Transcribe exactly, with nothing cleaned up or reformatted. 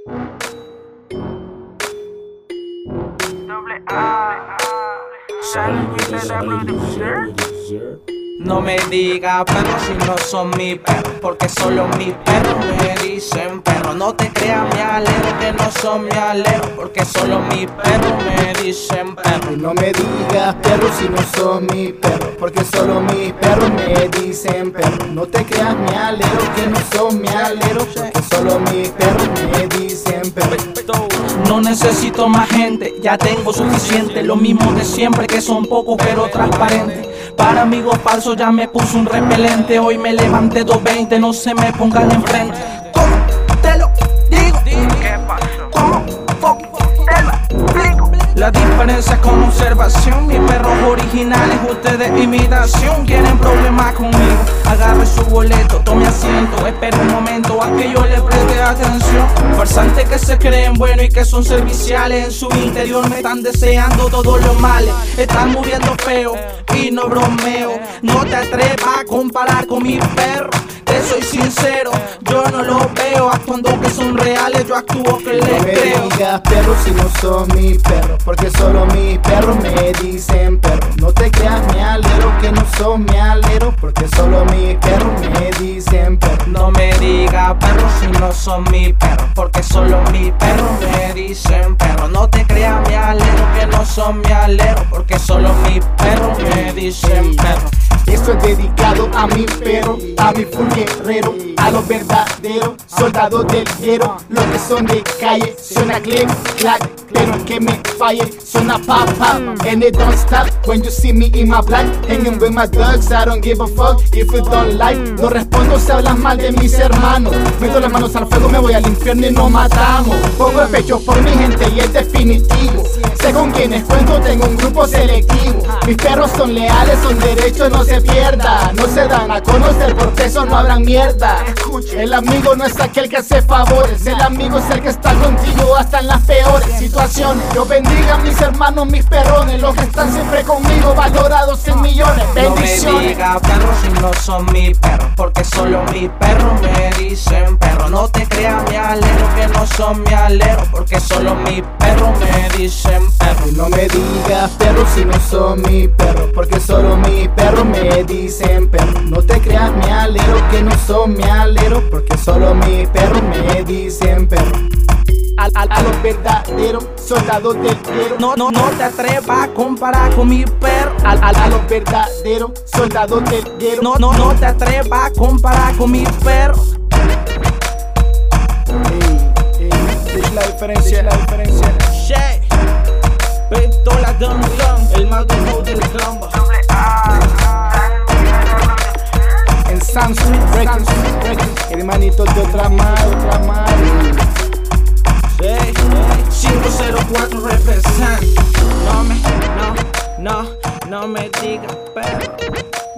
No me diga perro si no son mi perro, porque solo mis perros me dicen perro. No te creas mi alero que no son mi alero, porque solo mis perros me dicen perro. Y no me digas perro si no son mi perro, porque solo mis perros me dicen perro. No te creas mi alero que no son mi alero, porque solo mis perros me dicen perro. No necesito más gente, ya tengo suficiente. Lo mismo de siempre, que son pocos pero transparentes. Para amigos falsos ya me puse un repelente. Hoy me levanté doscientos veinte, no se me pongan enfrente. ¿Cómo te lo digo? ¿Cómo te lo explico? La diferencia es con observación. Mis perros originales, ustedes imitación. Quieren problemas conmigo, agarre su boleto, tome asiento, espere un momento a que yo le preste atención. Farsantes que se creen buenos y que son serviciales, en su interior me están deseando todos los males. Están muriendo feo y no bromeo. No te atrevas a comparar con mis perros, te soy sincero, yo no los veo actuando que son reales, yo actúo que les creo. No me digas perro si no son mis perros, porque solo mis perros me dicen perro. No te creas mi alero que no son mi alero, porque solo mis perros me dicen perro. No me digas perro si no son mis perros, porque solo mis perros me dicen perro. No te creas mi alero que no son mi alero, porque solo mis perros me dicen perro. Esto es dedicado a mi perro, a mi full guerrero, a los verdaderos soldados del guero. Los que son de calle, suena click, clack, pero el que me falle, suena pop, pop. And it don't stop when you see me in my black, hanging with my dogs, I don't give a fuck if you don't like. No respondo si hablas mal de mis hermanos, meto las manos al fuego, me voy al infierno y nos matamos. Pongo el pecho por mi gente y es definitivo. Sé con quienes cuento, tengo un grupo selectivo. Mis perros son leales, son derechos, no se pierda. No se dan a conocer, porque eso no habrán mierda. El amigo no es aquel que hace favores, el amigo es el que está contigo hasta en las peores situaciones. Dios bendiga a mis hermanos, mis perrones, los que están siempre conmigo, valorados en millones. Bendiciones. No me digas perro si no son mis perros, porque solo mis perros me dicen perro. No te creas mi alero que no son mi alero, porque solo mis perros me dicen perro. Y no me digas perro si no son mis perros, porque solo mis perros me dicen perro. No te creas mi alero que no son mi alero, porque solo mis perros me dicen perro. A, a, a los verdaderos soldados del guero. No, no, no te atrevas a comparar con mi perro. A, a, a los verdaderos soldados del guero. No, no, no te atrevas a comparar con mi perro. Ey, ey, es la diferencia, es la diferencia. Shay, pistola dum dum, el más duro del combo. En Samsung Records, el hermanito de otra madre, otra madre. Hey, cinco cero cuatro represent. No me, no, no, no me digas perro.